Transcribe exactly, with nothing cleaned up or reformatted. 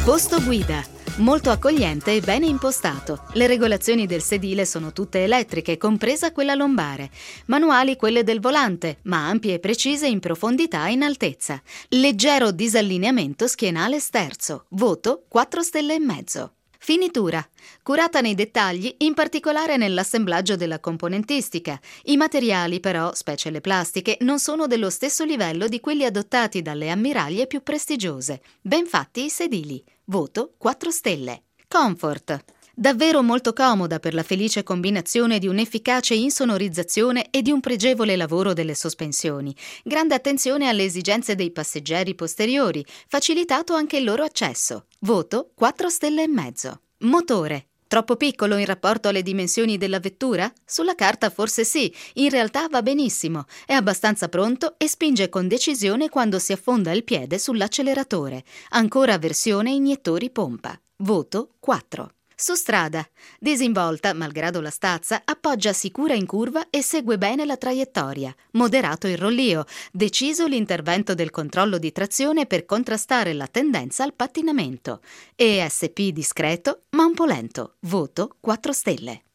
Posto guida. Molto accogliente e bene impostato. Le regolazioni del sedile sono tutte elettriche, compresa quella lombare. Manuali quelle del volante, ma ampie e precise in profondità e in altezza. Leggero disallineamento schienale sterzo. Voto quattro stelle e mezzo. Finitura. Curata nei dettagli, in particolare nell'assemblaggio della componentistica. I materiali però, specie le plastiche, non sono dello stesso livello di quelli adottati dalle ammiraglie più prestigiose. Ben fatti i sedili. Voto quattro stelle. Comfort. Davvero molto comoda per la felice combinazione di un'efficace insonorizzazione e di un pregevole lavoro delle sospensioni. Grande attenzione alle esigenze dei passeggeri posteriori, facilitato anche il loro accesso. Voto quattro stelle e mezzo. Motore. Troppo piccolo in rapporto alle dimensioni della vettura? Sulla carta forse sì, in realtà va benissimo. È abbastanza pronto e spinge con decisione quando si affonda il piede sull'acceleratore. Ancora versione iniettori pompa. Voto quattro. Su strada. Disinvolta, malgrado la stazza, appoggia sicura in curva e segue bene la traiettoria. Moderato il rollio. Deciso l'intervento del controllo di trazione per contrastare la tendenza al pattinamento. E S P discreto, ma un po' lento. Voto quattro stelle.